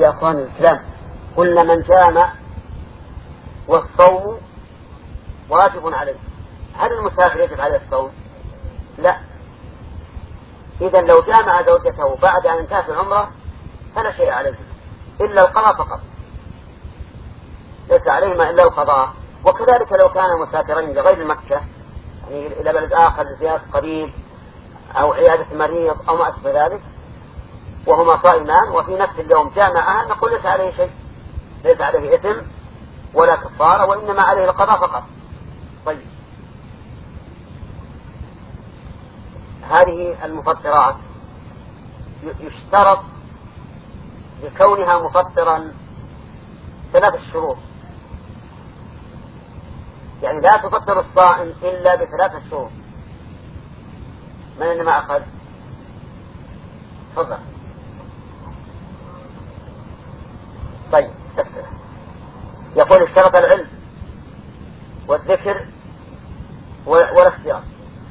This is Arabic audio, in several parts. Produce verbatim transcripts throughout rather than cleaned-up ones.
يا أخوان الإسلام قلنا من جامع والصوم واجب عليه، هل المسافر يجب عليه الصوم؟ لا. إذا لو جامع زوجته بعد أن انتهت العمرة فلا شيء عليه إلا القضاء فقط، ليس عليهما إلا القضاء. وكذلك لو كان مسافرين لغير مكة، يعني إلى بلد آخر لزيارة قريب أو عيادة مريض أو ما أشبه ذلك وهما صائمان وفي نفس اليوم جامعها، نقول ليس عليه شيء، ليس عليه إثم ولا كفارة، وإنما عليه القضاء فقط. طيب، هذه المفطرات يشترط لكونها مفطرا ثلاث شروط، يعني لا تفطر الصائم إلا بثلاث شروط. من إنما أخذ؟ تفضل. طيب، أكثر. يقول اشترط العلم والذكر والاختيار.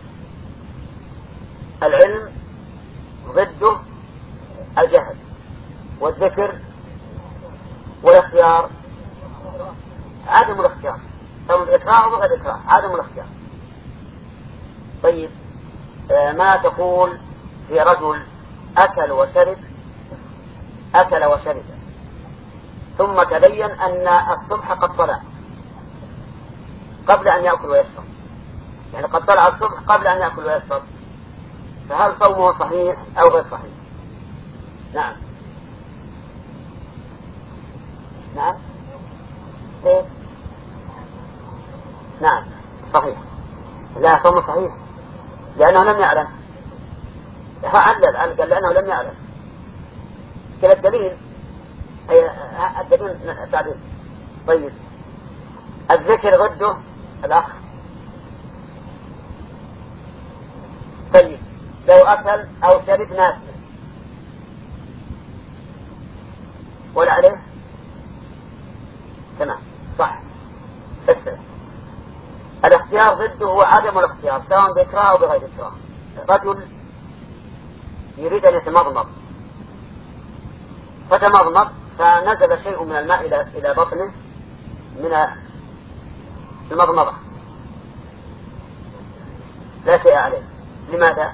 العلم ضده الجهل، والذكر والاختيار عدم الاختيار، سواء بالإكراه أو بغير إكراه، عدم الاختيار. طيب، آه ما تقول في رجل أكل وشرب أكل وشرب ثم تبين أن الصبح قد طلع قبل أن يأكل ويشرب، يعني قد طلع الصبح قبل أن يأكل ويشرب، فهل صومه صحيح أو غير صحيح؟ نعم. نعم. إيه؟ نعم صحيح. لا، صومه صحيح لأنه لم يعلم. علل قال لأنه لم يعلم. كلا الدليل أي الدليل تعليل. طيب، الذكر ضده الأخ. طيب، لو أكل أو شرب ناس ولا عليه؟ تمام، صح. اسمع، الاختيار ضده هو عدم الاختيار، سواء بإكراه أو بغير إكراه. رجل يريد أن يتمضمض فتمضمض فنزل شيء من الماء إلى إلى بطنه من المضمضة، لا شيء عليه. لماذا؟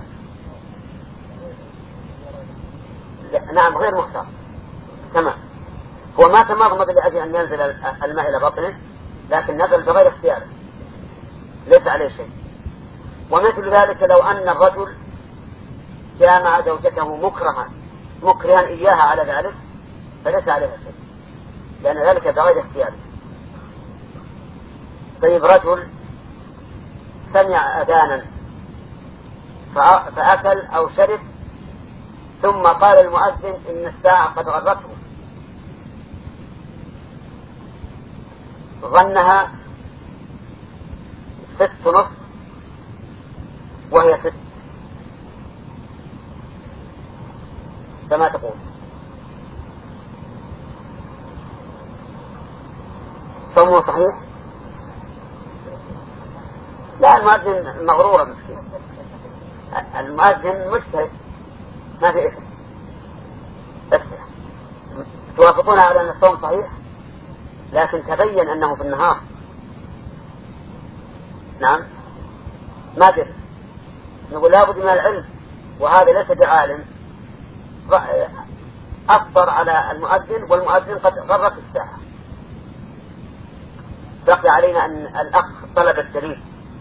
نعم، غير مختار. تمام، هو ما تمضمض لأجل أن ينزل الماء إلى بطنه، لكن نزل بغير اختياره، ليس عليه شيء. ومثل ذلك لو أن الرجل جامع زوجته مكرها مكرها إياها على ذلك فليس عليها شيء، لأن ذلك بغير اختياره. طيب، رجل سمع أذانا فأكل أو شرب ثم قال المؤذن إن الساعة قد غرته، ظنها ست نصف وهي ست، كما تقول. صومه صحيح؟ لا، المؤذن مغرورة مسكين، المؤذن مجتهد ما في إثم. اسمع، توافقون على أن الصوم صحيح، لكن تبين أنه في النهار. نعم، ما دري، نقول لابد من العلم، وهذا ليس بعالم، أفطر على المؤذن والمؤذن قد غرت الساعة. بقي علينا أن الأخ طلب الدليل،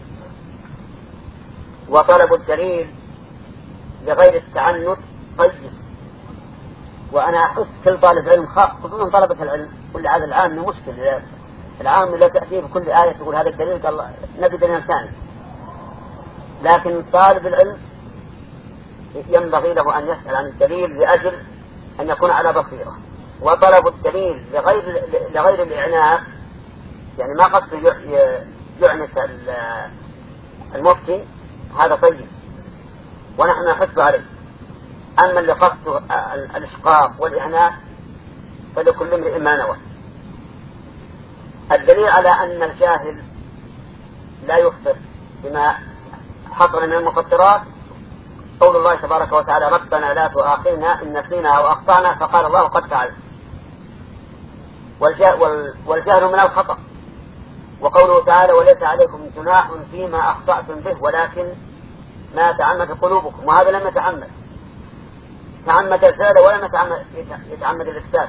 وطلب الدليل لغير التعنت طيب. وأنا أحس كل طالب علم، خصوصا طلبة العلم، كل هذا العام مشكل. العام لا تأتيه بكل آية تقول هذا الدليل، قال نبي دليل ثاني. لكن طالب العلم ينبغي له أن يسأل عن الدليل لأجل أن يكون على بصيرة. وطلب الدليل لغير لغير الإعناف، يعني ما قصده يعنف المفتي، هذا طيب ونحن نحث عليه. أما اللي قصده الإشقاق والإعناف فلكل امرئ ما نوى. الدليل على أن الجاهل لا يفطر بما حصل من المفطرات قول الله تبارك وتعالى ربنا لا تؤاخذنا إن نسينا أو أخطأنا، فقال الله قد فعلت. والجهل من الخطأ. وقوله تعالى وليس عليكم جناح فيما أخطأتم به ولكن ما تعمد قلوبكم، وهذا لم يتعمد، تعمد الفعل ولم يتعمد, يتعمد الإفساد.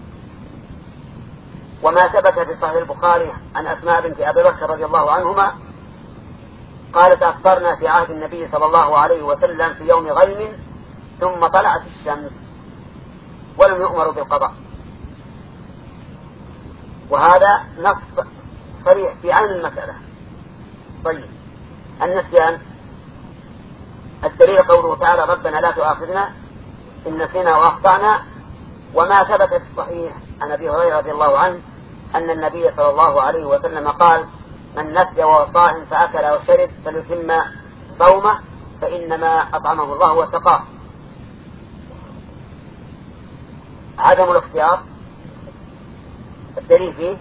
وما ثبت في صحيح البخاري عن أسماء بنت أبي بكر رضي الله عنهما قالت أفطرنا في عهد النبي صلى الله عليه وسلم في يوم غيم ثم طلعت الشمس ولم يؤمروا بالقضاء. وهذا نص صريح في عين المسألة. طيب النسيان الدليل قوله تعالى ربنا لا تؤاخذنا إن نسينا وأخطأنا. وما ثبت في الصحيح عن أبي هريرة رضي الله عنه أن النبي صلى الله عليه وسلم قال من نسي وهو صائم فأكل أو شرب فليتم صومه فإنما أطعمه الله وسقاه. عدم الاختيار الدليل فيه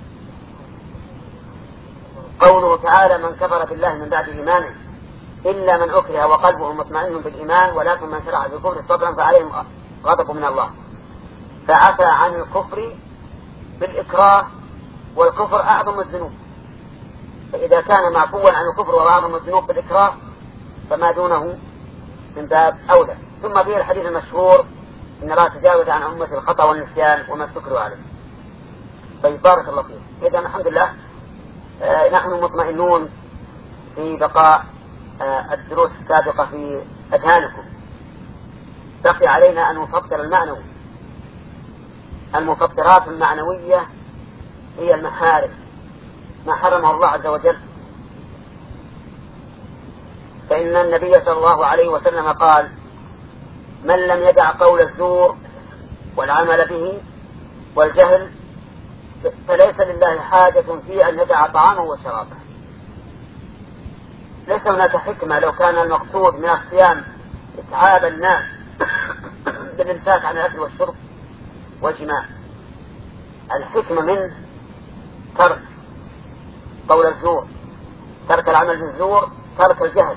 قوله تعالى من كفر بالله من بعد إيمانه إلا من أكره وقلبه مطمئن بالإيمان ولكن من شرع بالكفر صدرا فعليهم غضب من الله. فعفى عن الكفر بالإكراه، والكفر أعظم الذنوب، فإذا كان معفوا عن الكفر وأعظم الذنوب بالإكراه فما دونه من باب أولى. ثم فيه الحديث المشهور إن الله تجاوز عن أمة الخطأ والنسيان وما استكروا عليه. طيب بارك الله فيك. إذا الحمد لله آه نحن مطمئنون في بقاء آه الدروس السابقة في أذهانكم. بقي علينا أن نفطر المعنوي. المفطرات المعنوية هي المحارم ما حرمه الله عز وجل. فإن النبي صلى الله عليه وسلم قال من لم يدع قول الزور والعمل به والجهل فليس لله حاجة في أن يدع طعامه وشرابه. ليس هناك حكمة لو كان المقصود من الصيام إتعاب الناس بالإمساك عن الأكل والشرب والجماع. الحكمة منه ترك قول الزور، ترك العمل بالزور، ترك الجهل.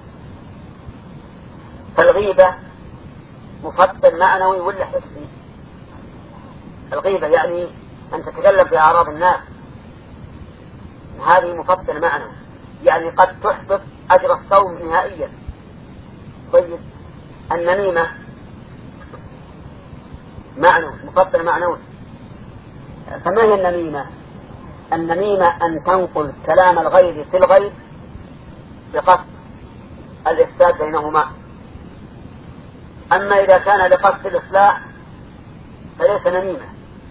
فالغيبة مفطر معنوي ولا حسي؟ الغيبة يعني أن تتكلم في أعراض الناس، هذه مفطر معنوي، يعني قد تحبط أجر الصوم نهائيا. طيب النميمة معنوي مفطر معنوي. فما هي النميمة؟ النميمة أن تنقل كلام الغير في الغير بقصد الإفساد بينهما. أما إذا كان لقصد الإصلاح فليس نميمة.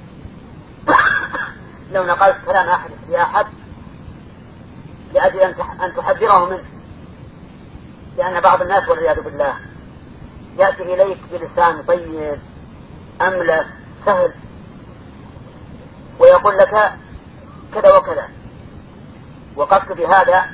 لو نقلت كلام أحد في أحد لأجل أن تحذره منه، لأن بعض الناس والعياذ بالله يأتي إليك بلسان طيب أملس سهل ويقول لك كذا وكذا، وقصد بهذا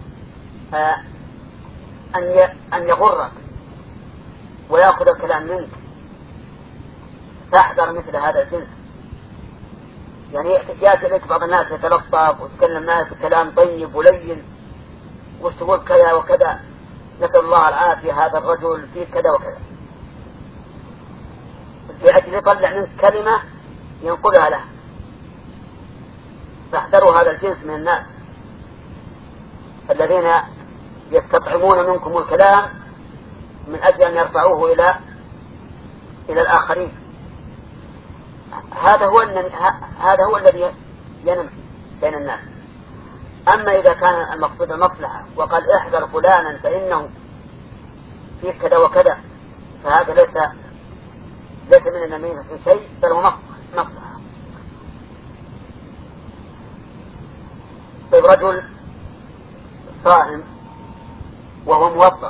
أن يغرك ويأخذ الكلام منك. فاحذر مثل هذا الجنس. يعني يأتي إليك بعض الناس يتلطف ويتكلم معك كلام طيب ولين وش تقول كذا وكذا، نسأل الله العافية هذا الرجل فيه كذا وكذا، يأتي يطلع منك كلمة ينقلها له. فاحذروا هذا الجنس من الناس الذين يستطعمون منكم الكلام من أجل أن يرفعوه إلى إلى الآخرين. هذا هو هذا هو الذي ينم بين الناس. أما إذا كان المقصود المصلحة وقال احذر فلانا فإنه فيه كذا وكذا، فهذا ليس ليس من النميمة في شيء، بل هو مصلحة. طيب رجل صائم وهو موظف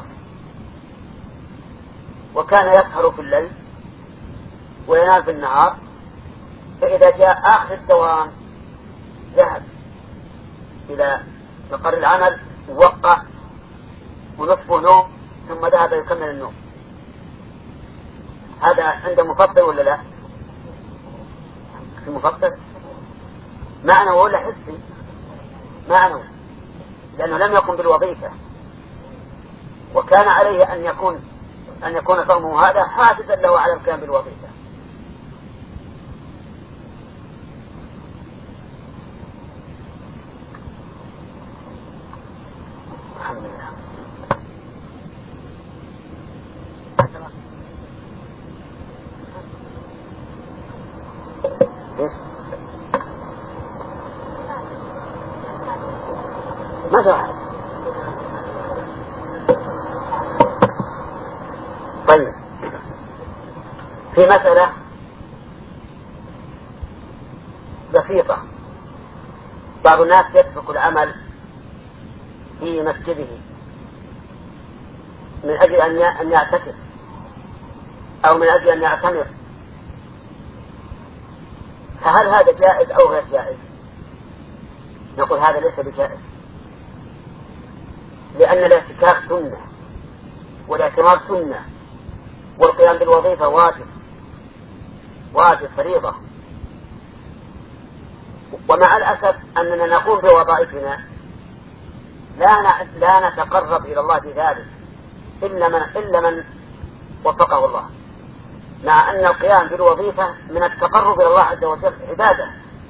وكان يسهر في الليل وينام في النهار، فإذا جاء آخر الدوام ذهب إلى مقر العمل ووقع ونصفه نوم ثم ذهب يكمل النوم، هذا عنده مفطر ولا لا؟ المفطر معنوي ولا حسي؟ معنوي، لأنه لم يقم بالوظيفة، وكان عليه أن يكون أن يكون صومه هذا حافزا له على القيام بالوظيفة. إيش؟ ما شرح. طيب، في مسألة بسيطة، بعض الناس يترك العمل في مسجده من أجل أن يعتكف أو من أجل أن يعتمر، فهل هذا جائز أو غير جائز؟ نقول هذا ليس بجائز، لأن الاعتكاف سنة والاعتمار سنة والقيام بالوظيفة واجب واجب فريضة. ومع الأسف أننا نقوم بوظائفنا لا لا نتقرب إلى الله بذلك إلا من إلا من وفقه الله، مع أن القيام بالوظيفة من التقرب إلى الله عز وجل عبادة.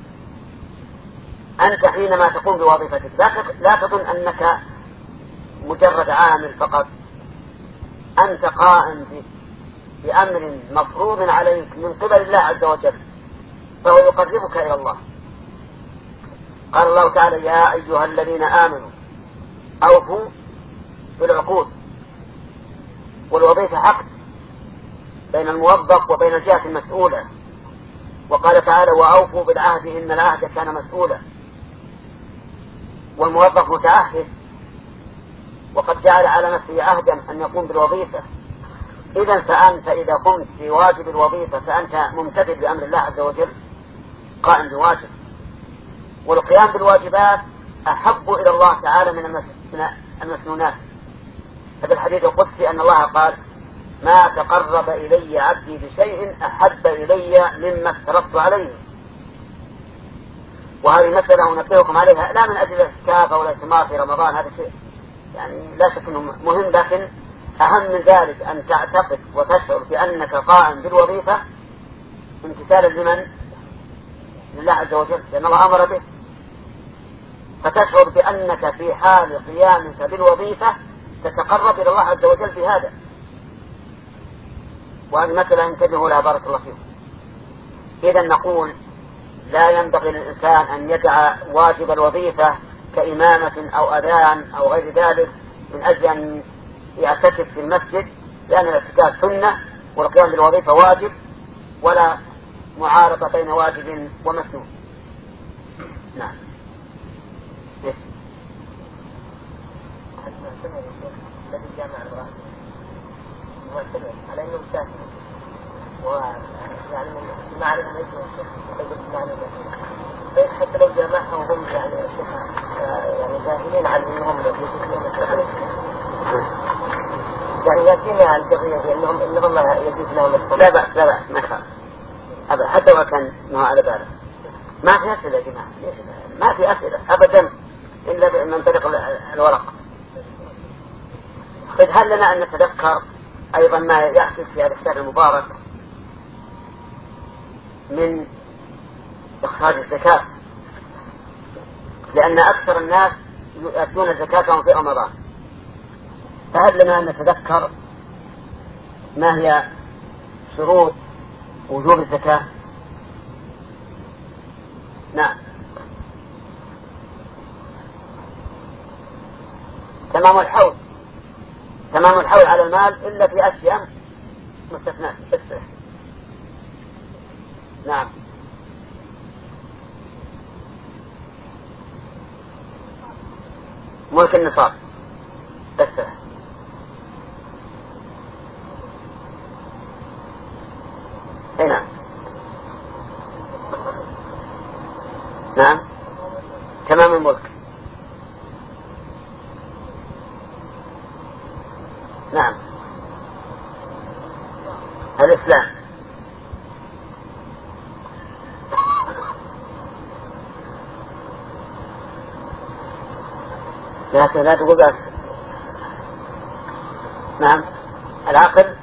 أنت حينما تقوم بوظيفتك لا تظن أنك مجرد عامل فقط، أنت قائم بأمر مفروض عليك من قبل الله عز وجل، فهو يقربك إلى الله. قال الله تعالى: يا أيها الذين آمنوا أوفوا بالعقود. والوظيفة عقد بين الموظف وبين الجهة المسؤولة. وقال تعالى: وأوفوا بالعهد إن العهد كان مسؤولا. والموظف متعهد وقد جعل على نفسه عهدا أن يقوم بالوظيفة. إذا فأنت إذا قمت بواجب الوظيفة فأنت ممتثل بأمر الله عز وجل، قائم بواجب. والقيام بالواجبات أحب إلى الله تعالى من المسنونات. هذا الحديث القدسي أن الله قال: ما تقرب إلي عبدي بشيء أحب إلي مما افترضت عليه. وهذه مسألة أنبهكم عليها لا من أجل الاعتكاف أو الاعتمار في رمضان، هذا شيء يعني لا شك أنه مهم، لكن أهم من ذلك أن تعتقد وتشعر بأنك قائم بالوظيفة امتثالا لمن؟ لله عز وجل، لأن الله أمر به. فتشعر بأنك في حال قيامك بالوظيفة تتقرب إلى الله عز وجل بهذا. وهذه مسألة انتبهوا لها بارك الله فيكم. إذا نقول لا ينبغي للإنسان أن يدع واجب الوظيفة كإمامة أو أذان أو غير ذلك من أجل أن يعتكف في المسجد، لأن الاعتكاف سنة والقيام بالوظيفة واجب، ولا معارضة بين واجب ومسنون. نعم. يس. الذي جامع المرأة مؤثر على أنه مسافر، ويعني ما عليه من اسمه الشيخ يقول يعني بس حتى لو جامعها وهم يعني الشيخ يعني جاهلين على أنهم يجوز لهم التخريج، يعني يأتينا على القضية بأنهم إنهم يجوز لهم التخريج. لا بأس لا بأس ما يخاف أبدا، حتى لو كان ما على باله. ما في أسئلة يا جماعة، ما في أسئلة أبدا إلا من طريق الورق. طيب هل لنا أن نتذكر أيضا ما يحدث في هذا الشهر المبارك من إخراج الزكاة، لأن أكثر الناس يؤدون زكاتهم في رمضان، فهل لنا أن نتذكر ما هي شروط وجوب الزكاة؟ نعم. تمام الحول، تمام الحول على المال إلا في أشياء مستثناء. نعم. ملك النصاب بس. هنا نعم. تمام الملك. نعم. الإسلام. لكن لا تقول بس. نعم. العقل،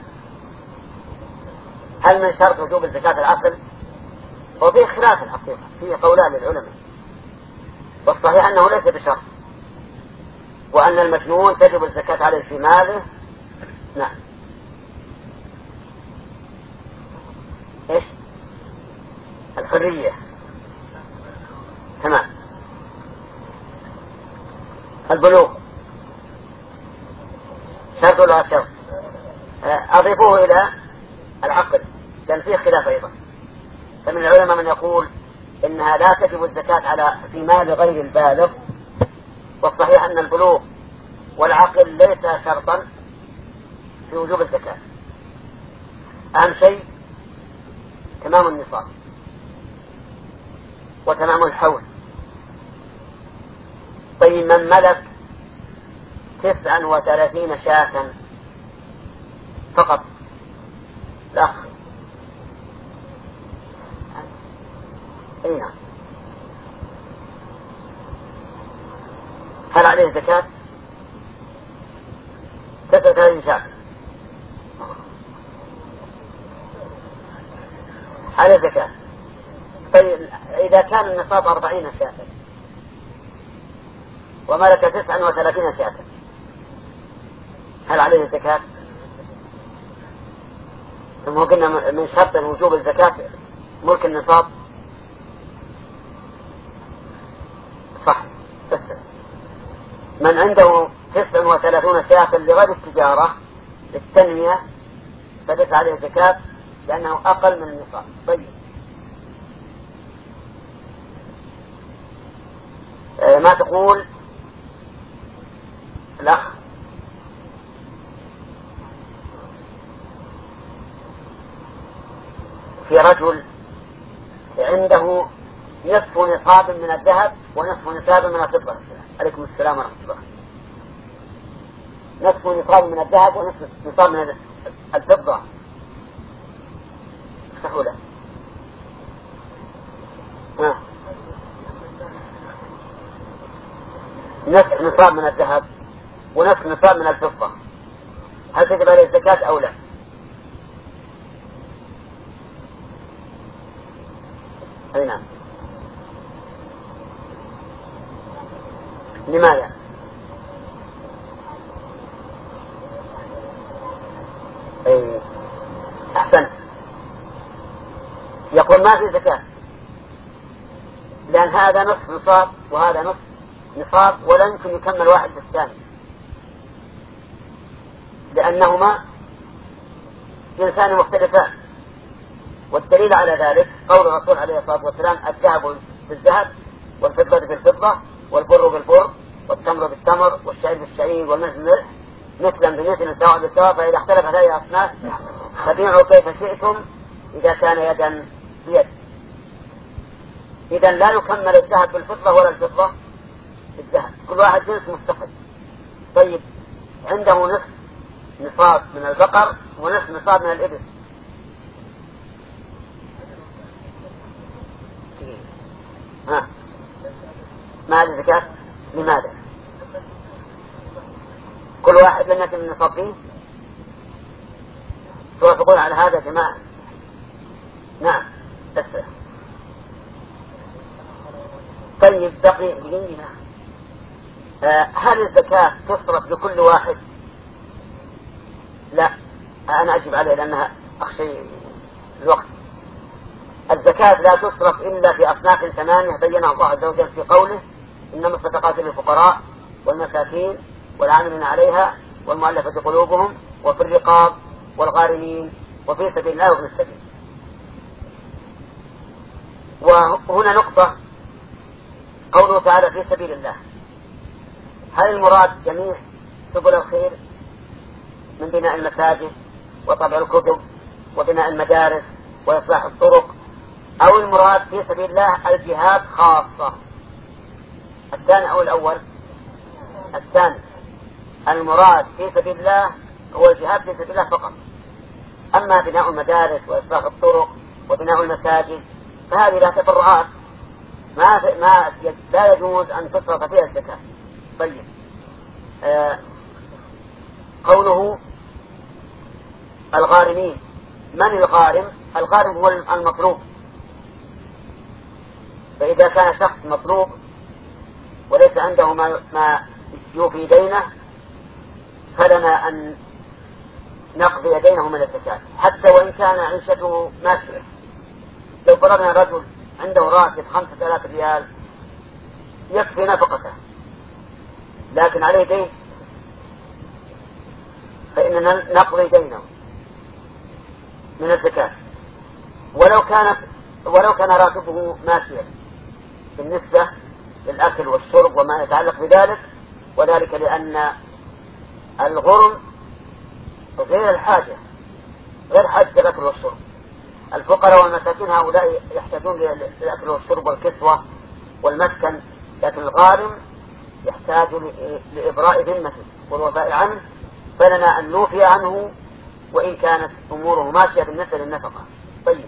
هل من شرط وجوب الزكاة العقل؟ وفيه خلاف الحقيقة، فيه قولان للعلماء، والصحيح أنه ليس بشرط، وأن المجنون تجب الزكاة عليه في ماله. نعم. ايش؟ الحر الحرية. تمام. البلوغ شرط ولا شرط؟ أضيفوه إلى العقل كان فيه خلاف أيضا. فمن العلماء من يقول إنها لا تجب الزكاة على في مال غير البالغ، والصحيح أن البلوغ والعقل ليس شرطا في وجوب الزكاة. أهم شيء تمام النصاب وتمام الحول. طيب من ملك تسعا وثلاثين شاة فقط لا أي نعم، هل عليه زكاة؟ تسعة وثلاثين شاة عليه زكاة. طيب إذا كان النصاب أربعين شاة وملك تسعا وثلاثين شاة هل عليه الزكاة؟ ثم قلنا من شرط وجوب الزكاة ملك النصاب. صح. بس من عنده تسعا وثلاثون شاة لغير التجارة للتنمية فليس عليه الزكاة لأنه أقل من النصاب. طيب آه ما تقول الأخ؟ في رجل عنده نصف نصاب من الذهب ونصف نصاب من الفضة. عليكم السلام ورحمة الله. نصف نصاب من الذهب ونصف نصاب من الفضة سهولة. ها. نصف نصاب من الذهب ونصف نصاب من الفضة هل تجب عليه الزكاة أو لا؟ أي نعم. لماذا؟ أي أحسن. يقول ما في زكاة لأن هذا نصف نصاب وهذا نصف نصاب ولا يمكن يكمل واحد بالثاني لأنهما جنسان مختلفان. والدليل على ذلك قول الرسول عليه الصلاة والسلام الذهب بالذهب والفضة بالفضة والبر بالبر والتمر بالتمر والشعير بالشعير والمثل مثلا بمثل سواء بالسواء فإذا اختلفت هذه الأصناف فبيعوا كيف شئتم إذا كان يدا بيد. إذا لا يكمل الذهب بالفضة ولا الفضة بالذهب، كل واحد جنس مستقل. طيب عنده نصف نصاب من البقر ونصف نصاب من الإبل ها ما هذه زكاة؟ لماذا؟ كل واحد لم يتم النصاب فيه. توافقون على هذا يا جماعة؟ نعم. بس طيب بقي بقينا آه هل الزكاة تصرف لكل واحد؟ لا أنا أجيب عليه لأنها أخشى الوقت. الزكاة لا تصرف إلا في أصناف ثمانية بينها الله عز وجل في قوله إنما الصدقات للفقراء والمساكين والعاملين عليها والمؤلفة قلوبهم وفي الرقاب والغارمين وفي سبيل الله وابن السبيل. وهنا نقطة قوله تعالى في سبيل الله، هل المراد جميع سبل الخير من بناء المساجد وطبع الكتب وبناء المدارس وإصلاح الطرق، أو المراد في سبيل الله الجهاد خاصة؟ الثاني أو الأول؟ الثاني. المراد في سبيل الله هو الجهاد في سبيل الله فقط. أما بناء المدارس وإصلاح الطرق وبناء المساجد فهذه لا تفرعات ما ما لا يجوز أن تصرف فيها الزكاة. طيب آه قوله الغارمين، من الغارم؟ الغارم هو المطلوب. فإذا كان شخص مطلوب وليس عنده ما, ما يوفي دينه فلنا أن نقضي دينه من الزكاة حتى وإن كان عيشته ماشية. لو فرضنا رجل عنده راتب خمسة آلاف ريال يكفي نفقته، لكن عليه دين، فإننا نقضي دينه من الزكاة، ولو كانت ولو كان راتبه ماشيا بالنسبة للأكل والشرب وما يتعلق بذلك، وذلك لأن الغرم غير الحاجة، غير حاجة الأكل والشرب. الفقراء والمساكين هؤلاء يحتاجون للأكل والشرب والكسوة والمسكن، لكن الغارم يحتاج لإبراء ذمته والوفاء عنه، فلنا أن نوفي عنه وإن كانت أموره ماشية بالنسبة للنفقة. طيب،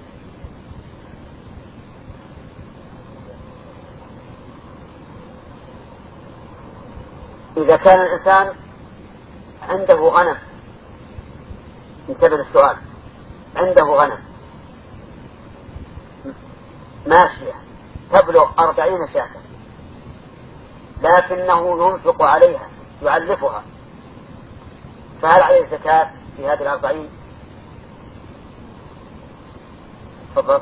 إذا كان الإنسان عنده غنم، انتبه للسؤال، عنده غنم ماشية تبلغ أربعين شاة، لكنه ينفق عليها يعلفها، فهل عليه الزكاة في هذه الأربعين؟ تفضل.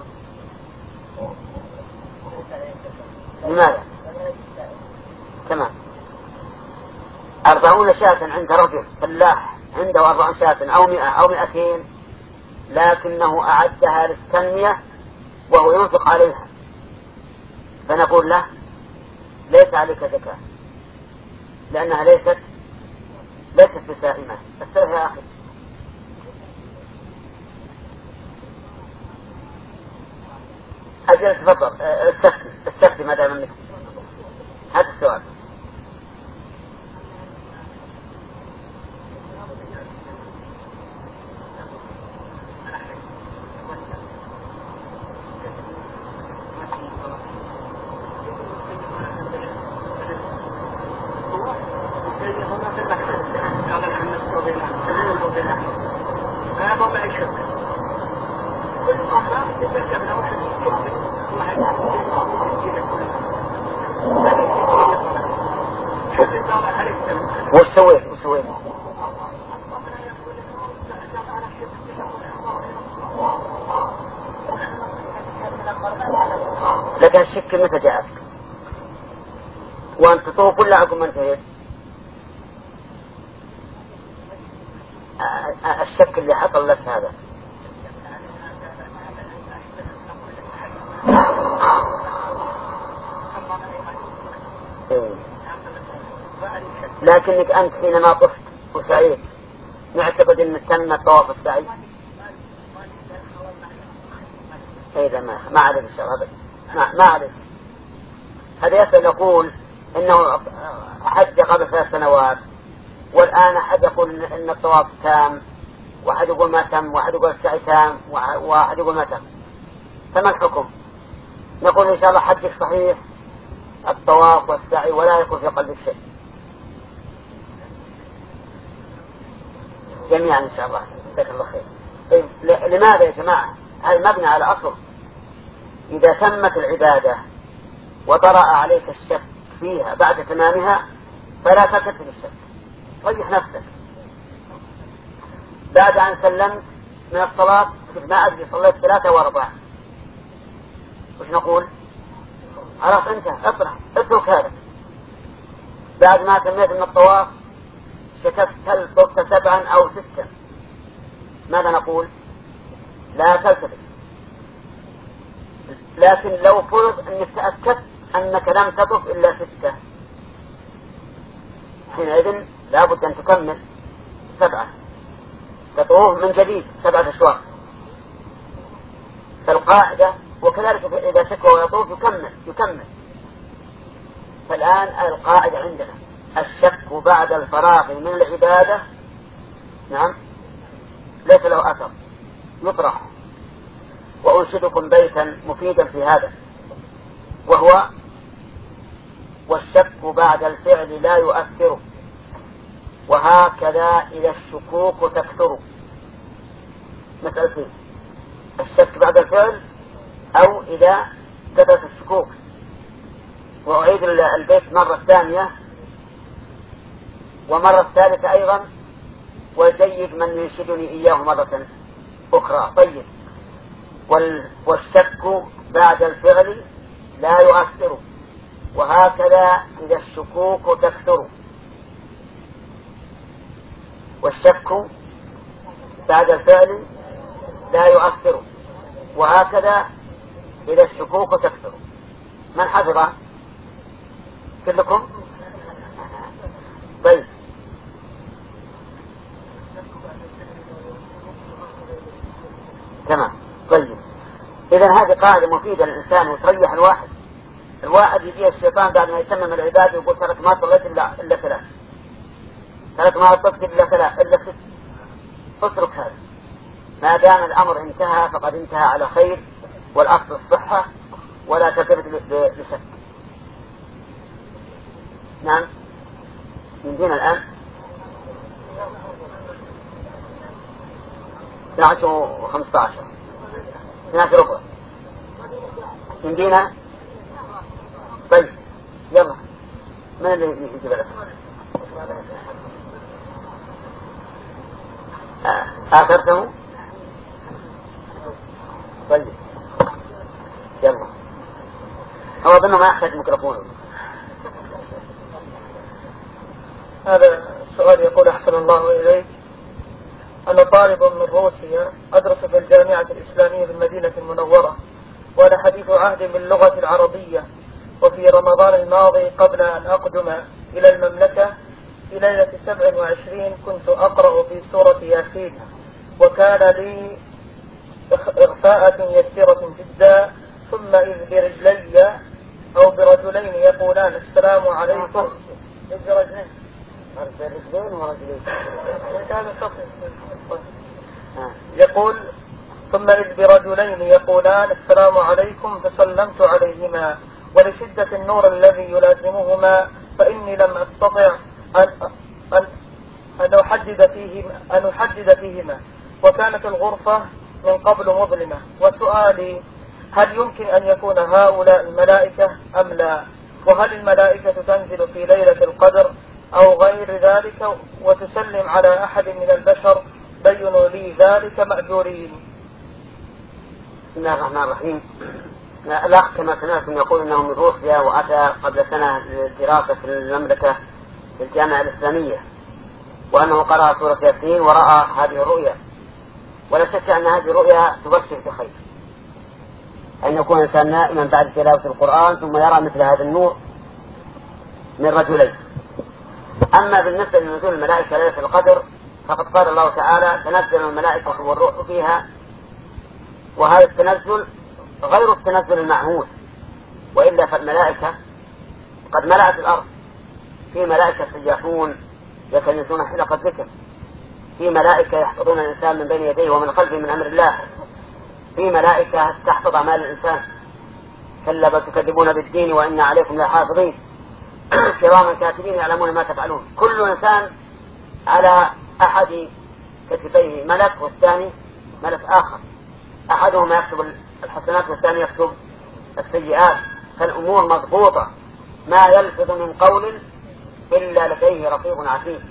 لماذا؟ تمام. أربعون شاة عند رجل فلاح عنده أربعون شاة أو مئة أو مئتين، لكنه أعدها للتنمية وهو ينفق عليها، فنقول له ليس عليك زكاة، لأنها ليست ليست بسائمة. استرها يا أخي. أجل تفضل، استفتي استفتي ما دام منك هذا السؤال. وش سويت وش سويت؟ لكن الشك متى جاءك؟ وأنت تطوف ولا عقب ما انتهيت؟ الشك اللي حصل لك هذا إيه. لكنك أنت حينما طفت وسعيت نعتقد أن تم طواف السعي. إذا ما ما عليك الشر هذا، ما ما عليك. هذا يسأل يقول إنه حج قبل ثلاث سنوات والآن أحد يقول إن الطواف تام، واحد يقول ما تم، واحد يقول السعي تام، واحد يقول ما تم، فما الحكم؟ نقول إن شاء الله حجك صحيح الطواف والسعي ولا يكون في قلبك شيء جميعا إن شاء الله. جزاك الله خير. طيب لماذا يا جماعة؟ هذا مبني على أصل، إذا تمت العبادة وطرأ عليك الشك فيها بعد تمامها فلا تكتب الشك، ريح نفسك. بعد أن سلمت من الصلاة ما أدري صليت ثلاثة وأربعة، وش نقول؟ خلاص انت اطرح اترك هذا. بعد ما تميت من الطواف شككت هل طفت سبعا أو ستا، ماذا نقول؟ لا تلتفت. لكن لو فرض أنك تأكدت أنك لم تطف إلا ستة، حينئذ لابد أن تكمل سبعة، تطوف من جديد سبعة أشواط. فالقاعدة وكذلك إذا شك ويطوف يكمل يكمل. فالآن القاعدة عندنا الشك بعد الفراغ من العبادة نعم ليس له أثر، يطرح. وأنشدكم بيتا مفيدا في هذا، وهو والشك بعد الفعل لا يؤثر، وهكذا إذا الشكوك تكثر. مسألتين: الشك بعد الفعل أو إذا كثرت الشكوك. وأعيد البيت مرة ثانية ومرة ثالثة أيضا، وجيد من ينشدني إياه مرة أخرى. طيب، والشك بعد الفعل لا يؤثر، وهكذا إذا الشكوك تكثر. والشك بعد الفعل لا يؤثر، وهكذا إذا الشكوك تكثر. من حفظه؟ كلكم؟ طيب، تمام. طيب، إذا هذه قاعدة مفيدة للإنسان وتريح الواحد. الواحد يجي الشيطان بعد ما يتمم العبادة ويقول ترك ما صليت إلا إلا ثلاث، ترك ما أطلقت إلا ثلاث إلا ست. اترك هذا، ما دام الأمر انتهى فقد انتهى على خير، والأصل الصحة، ولا تلتفت لشك. نعم، يمدينا الآن اثني عشر وخمسة عشر اثني عشر ربع يمدينا. طيب يلا، من اللي يجيب لك؟ آخرته. طيب يلا، هو أظنه ما يحتاج ميكروفون. هذا السؤال يقول: أحسن الله إليك، أنا طالب من روسيا أدرس في الجامعة الإسلامية في المدينة المنورة، وأنا حديث عهد باللغة العربية، وفي رمضان الماضي قبل أن أقدم إلى المملكة في ليلة سبع وعشرين كنت أقرأ في سورة ياسين، وكان لي إغفاءة يسيرة جدا، ثم إذ برجلي أو برجلين يقولان السلام عليكم. برجلين رجلين ورجلين يقول: ثم إذ برجلين يقولان السلام عليكم، فسلمت عليهما، ولشدة النور الذي يلازمهما فإني لم أستطع أن أن أن أحدد فيهما أن أحدد فيهما وكانت الغرفة من قبل مظلمة. وسؤالي: هل يمكن أن يكون هؤلاء الملائكة أم لا؟ وهل الملائكة تنزل في ليلة القدر أو غير ذلك وتسلم على أحد من البشر؟ بينوا لي ذلك مأجورين. بسم الله الرحمن الرحيم. الأخ كما سمعتم يقول أنه من روسيا وأتى قبل سنة للدراسة في المملكة في الجامعة الإسلامية، وأنه قرأ سورة ياسين ورأى هذه الرؤيا، ولا شك أن هذه الرؤيا تبشر بخير، أن يكون الإنسان نائما بعد تلاوة القرآن ثم يرى مثل هذا النور من رجلين. أما بالنسبة لنزول الملائكة ليلة القدر فقد قال الله تعالى: تنزل الملائكة والروح فيها، وهذا التنزل غير التنزل المعهود، وإلا فالملائكة قد ملأت الأرض. في ملائكة سياحون يكنسون حلق الذكر، في ملائكة يحفظون الإنسان من بين يديه ومن خلفه من أمر الله، في ملائكة تحفظ أعمال الإنسان. كلا بل تكذبون بالدين وإن عليكم لحافظين كراما كاتبين يعلمون ما تفعلون. كل إنسان على أحد كتفيه ملك والثاني ملك آخر، أحدهما يكتب الحسنات والثاني يكتب السيئات، فالأمور مضبوطة، ما يلفظ من قول إلا لديه رقيب عتيد.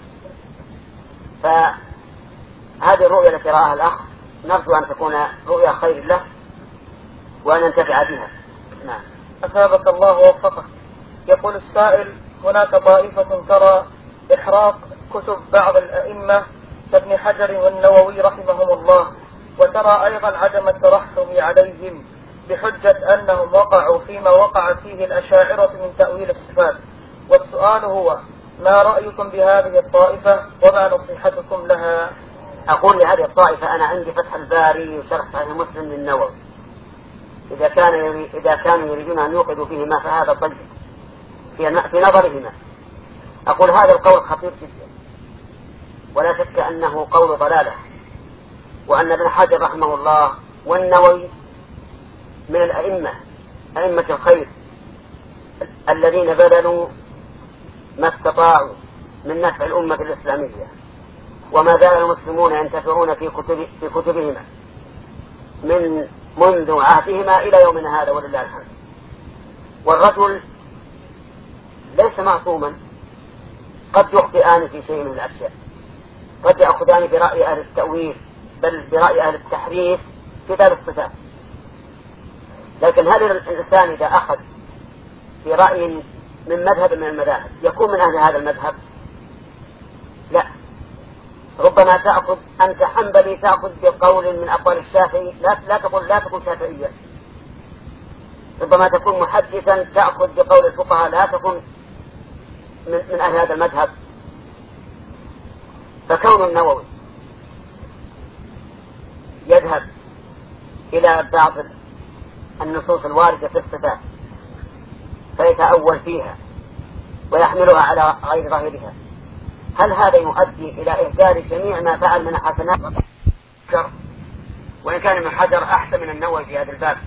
فهذه الرؤيا التي رآها الأخ نرجو أن تكون رؤيا خير له وأن ينتفع بها. نعم. أثابك الله ووفقك. يقول السائل: هناك طائفة ترى إحراق كتب بعض الأئمة كابن حجر والنووي رحمهم الله، وترى أيضا عدم الترحم عليهم بحجة أنهم وقعوا فيما وقع فيه الأشاعرة من تأويل الصفات. والسؤال هو: ما رأيكم بهذه الطائفة وما نصيحتكم لها؟ أقول لهذه الطائفة: أنا عندي فتح الباري وشرح صحيح مسلم للنووي، إذا كان إذا كانوا يريدون أن يوقدوا فيهما فهذا طيب في نظرهما. أقول هذا القول خطير جدا، ولا شك أنه قول ضلالة، وأن ابن حجر رحمه الله والنووي من الأئمة أئمة الخير الذين بذلوا ما استطاعوا من نفع الأمة الإسلامية، وما زال المسلمون ينتفعون في كتب في كتبهما من منذ عهدهما إلى يومنا هذا ولله الحمد. والرجل ليس معصوما، قد يخطئان في شيء من الأشياء، قد يأخذان برأي أهل التأويل بل برأي أهل التحريف في باب الصفات. لكن هل الإنسان إذا أخذ في رأي من مذهب من المذاهب يكون من أهل هذا المذهب؟ لا، ربما تأخذ أنت حنبلي تأخذ بقول من أقوال الشافعي، لا, لا تقول لا تكون شافعيا. ربما تكون محدثا تأخذ بقول الفقهاء، لا تكون من, من أهل هذا المذهب. فكون النووي يذهب إلى بعض النصوص الواردة في الصفات فيتأول فيها ويحملها على غير ظاهرها، هل هذا يؤدي إلى إهدار جميع ما فعل من حسنات؟ وإن كان ابن حجر أحسن من النووي في هذا الباب.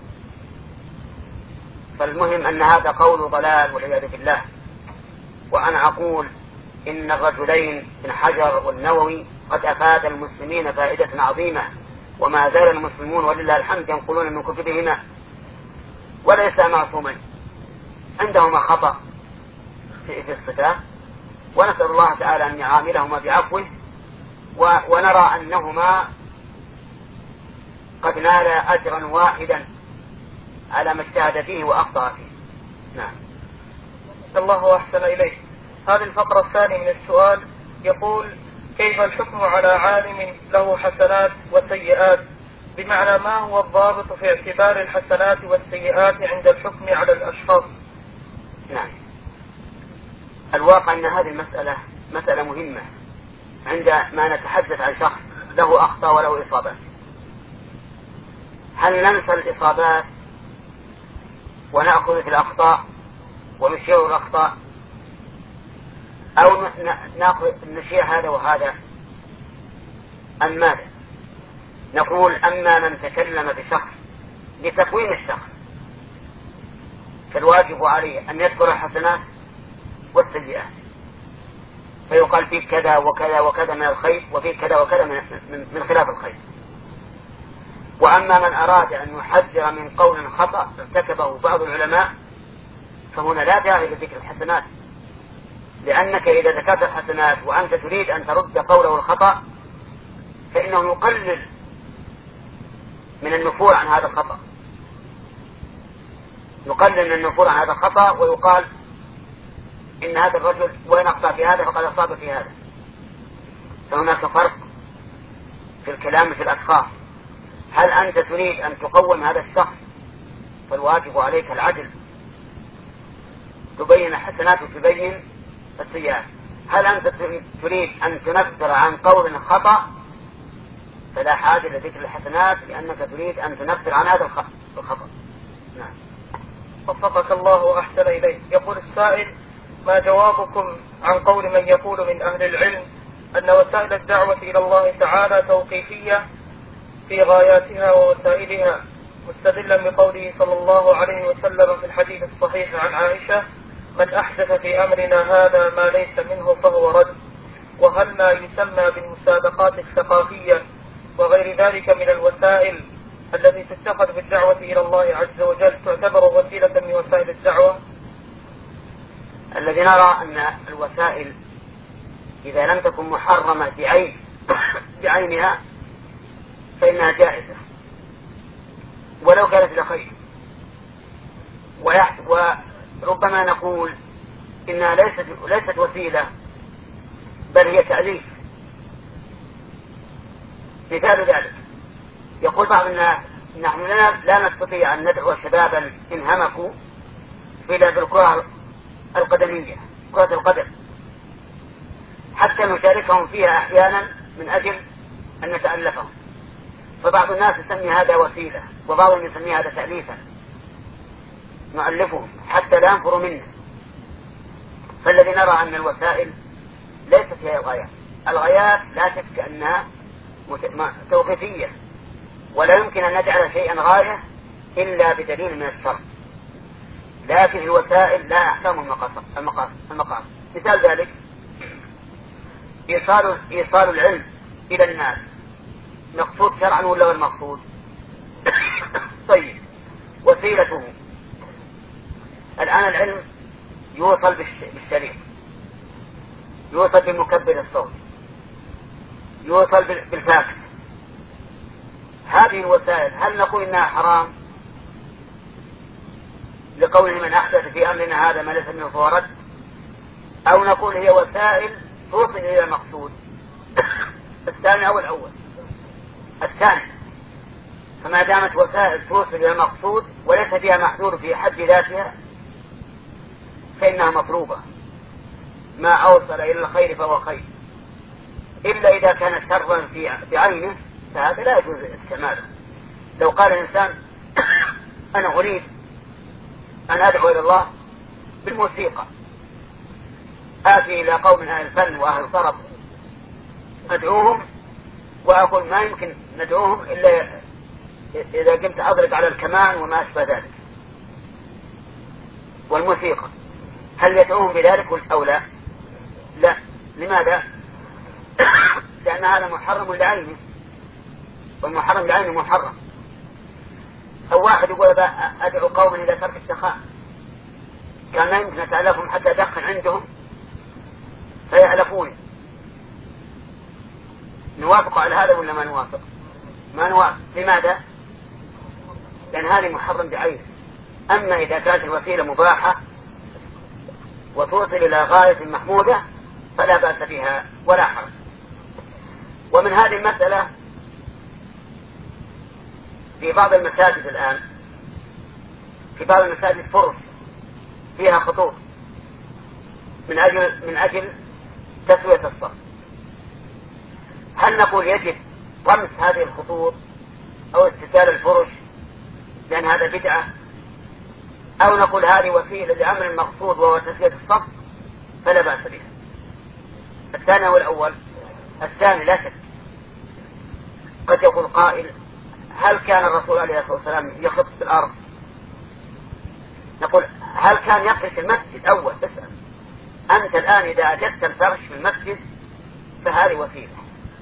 فالمهم أن هذا قول ضلال والعياذ بالله. وأنا أقول إن الرجلين ابن حجر والنووي قد أفاد المسلمين فائدة عظيمة، وما زال المسلمون ولله الحمد ينقلون من كتبهما وليس معصومين، عندهما خطأ في الصفات، ونسأل الله تعالى أن يعاملهما بعفوه، ونرى أنهما قد نال أجرا واحدا على ما اجتهد فيه وأخطأ فيه. نعم. الله أحسن إليه. هذه الفقرة الثانية من السؤال يقول: كيف الحكم على عالم له حسنات وسيئات؟ بمعنى ما هو الضابط في اعتبار الحسنات والسيئات عند الحكم على الأشخاص؟ نعم. الواقع أن هذه المسألة مسألة مهمة عندما نتحدث عن شخص له أخطاء وله إصابات. هل ننسى الإصابات ونأخذ في الأخطاء ونشير الأخطاء، أو نأخذ نشير هذا وهذا، أم ماذا؟ نقول أما من تكلم بشخص لتكوين الشخص فالواجب عليه أن يذكر الحسنات والسيئات، فيقال فيه كذا وكذا وكذا من الخير وفيه كذا وكذا من, من, من خلاف الخير. وأما من أراد أن يحذر من قول خطأ ارتكبه بعض العلماء فهنا لا داعي لذكر الحسنات، لأنك إذا ذكرت الحسنات وأنت تريد أن ترد قوله الخطأ فإنه يقلل من النفور عن هذا الخطأ، يقلل من النفور عن هذا الخطأ، ويقال إن هذا الرجل وإن أخطأ في هذا فقد أصاب في هذا. فهناك فرق في الكلام في الأشخاص. هل أنت تريد أن تقوم هذا الشخص فالواجب عليك العدل، تبين الحسنات وتبين السيئات. هل أنت تريد أن تنفر عن قول خطأ فلا حاجة لذكر الحسنات، لأنك تريد أن تنفر عن هذا الخطأ. نعم. وفقك الله أحسن إليه. يقول السائل: ما جوابكم عن قول من يقول من أهل العلم أن وسائل الدعوة إلى الله تعالى توقيفية في غاياتها ووسائلها، مستدلا بقوله صلى الله عليه وسلم في الحديث الصحيح عن عائشة: من أحدث في أمرنا هذا ما ليس منه فهو رد؟ وهل ما يسمى بالمسابقات الثقافية وغير ذلك من الوسائل التي تتخذ بالدعوة إلى الله عز وجل تعتبر وسيلة من وسائل الدعوة؟ الذي نرى أن الوسائل إذا لم تكن محرمة بعين بعينها فإنها جائزة ولو كانت لخير، وربما نقول إنها ليست, ليست وسيلة بل هي تأليف. مثال ذلك يقول بعض الناس: نحن لا نستطيع أن ندعو شبابا إن همكوا في لعب الكرة القدمية كرة القدم حتى نشاركهم فيها أحيانا من أجل أن نتألفهم. فبعض الناس يسمي هذا وسيلة، وبعضهم يسمي هذا تأليفا، نؤلفهم حتى لا ينفروا منا. فالذي نرى أن الوسائل ليست هي الغايات. الغايات لا شك أنها توقيفية، ولا يمكن أن نجعل شيئا غاية إلا بدليل من الشرع، لكن الوسائل لا أحكام المقاصد. مثال ذلك إيصال, إيصال العلم إلى الناس مقصود شرعا ولا هو المقصود؟ طيب، وسيلته الآن العلم يوصل بالشريط، يوصل بمكبر الصوت، يوصل بالفاكس. هذه الوسائل هل نقول إنها حرام؟ لقوله من أحدث في أمرنا هذا ما ليس منه فهو رد، أو نقول هي وسائل توصل إلى المقصود. الثاني أو الأول؟ الثاني. فما دامت وسائل توصل إلى المقصود وليس فيها محذور في حد ذاتها فإنها مطلوبة. ما أوصل إلى الخير فهو خير، إلا إذا كان شرا في عينه فهذا لا يجوز استعماله. لو قال الإنسان أنا أريد أن أدعو إلى الله بالموسيقى، آتي إلى قوم أهل الفن وأهل الطرب أدعوهم وأقول ما يمكن ندعوهم إلا إذا قمت أضرب على الكمان وما أشبه ذلك والموسيقى، هل يدعوهم بذلك أو لا؟ لا. لماذا؟ لأن هذا محرم لعينه، والمحرم لعينه محرم. أو واحد يقول أدعو قوما إلى ترك السخاء، كان لا يمكن أتألفهم حتى أدخن عندهم فيألفوني. نوافق على هذا ولا ما نوافق؟ ما نوافق. لماذا؟ لأن هذه محرم بعينه. أما إذا كانت الوسيلة مباحة وتوصل إلى غاية محمودة فلا بأس بها ولا حرج. ومن هذه المسألة في بعض المساجد الآن، في بعض المساجد فرش فيها خطوط من أجل من أجل تسوية الصف. هل نقول يجب طمس هذه الخطوط أو استتار الفرش لأن هذا بدعة، أو نقول هذه وسيلة لأمر المقصود وهو تسوية الصف فلا بأس بها؟ الثاني والأول؟ الثاني لا شك. قد يقول قائل هل كان الرسول عليه الصلاة والسلام يخط في الأرض؟ نقول هل كان يفرش المسجد أول؟ اسأل أنت الآن إذا أجدت الفرش في المسجد فهذه وسيلة.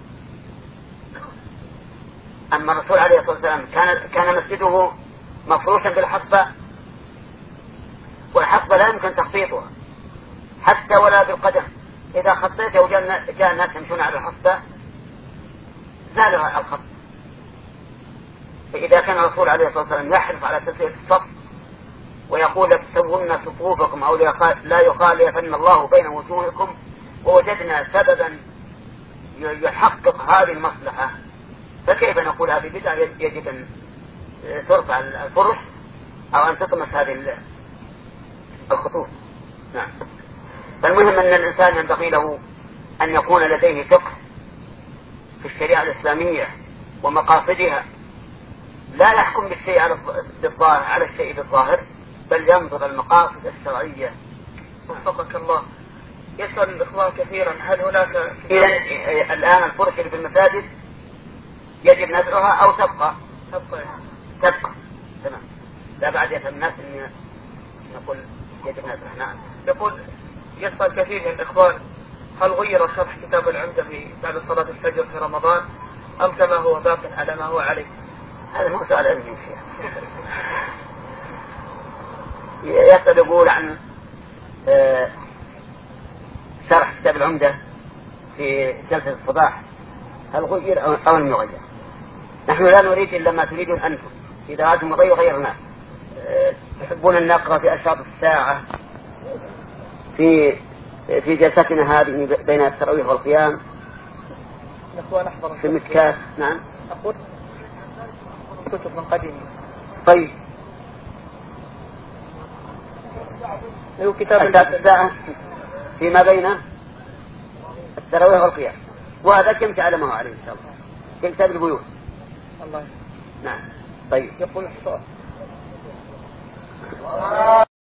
أما الرسول عليه الصلاة والسلام كان كان مسجده مفروشا بالحصبة، والحصبة لا يمكن تخطيطها حتى ولا بالقدم. إذا خطيته وجاء الناس يمشون على الحصبة زالها الخط. فإذا كان الرسول عليه الصلاة والسلام يحرص على تسوية الصف ويقول لتسوون صفوفكم أو لا يخالفن الله بين وجوهكم، ووجدنا سببا يحقق هذه المصلحة، فكيف نقول هذه بدعة يجب أن ترفع الفرش أو أن تطمس هذه الخطوط؟ نعم. فالمهم أن الإنسان ينبغي له أن يكون لديه فقه في الشريعة الإسلامية ومقاصدها، لا يحكم بالشيء على بالظاهر على الشيء بالظاهر، بل ينظر المقاصد الشرعية. وفقك الله. يسأل الإخوان كثيرا هل هناك إذن الآن الفرش في المساجد يجب نزعها أو تبقى؟ تبقى تبقى تمام. لا بعد يفهم الناس أن نقول يجب نزعها. نعم. يقول يسأل كثير من الإخوان هل غير شرح كتاب العمدة في بعد صلاة الفجر في رمضان أم كما هو باق على ما هو عليه؟ هذا مو سؤال علمي فيها. يسأل يقول عن شرح كتاب العمدة في جلسة الصباح هل غير أو لم يغير؟ نحن لا نريد إلا ما تريدون أنتم. إذا أردتم غير غيرنا. تحبون أن نقرأ في أشراط الساعة في في جلستنا هذه بين التراويح والقيام في المسكات. نعم. أقول كتب من قديم. طيب. له كتاب الساعة فيما بين التراويح والقيام، وهذا كم تعلمه عليه إن شاء الله في كتاب البيوت. الله. نعم. طيب. يقول السؤال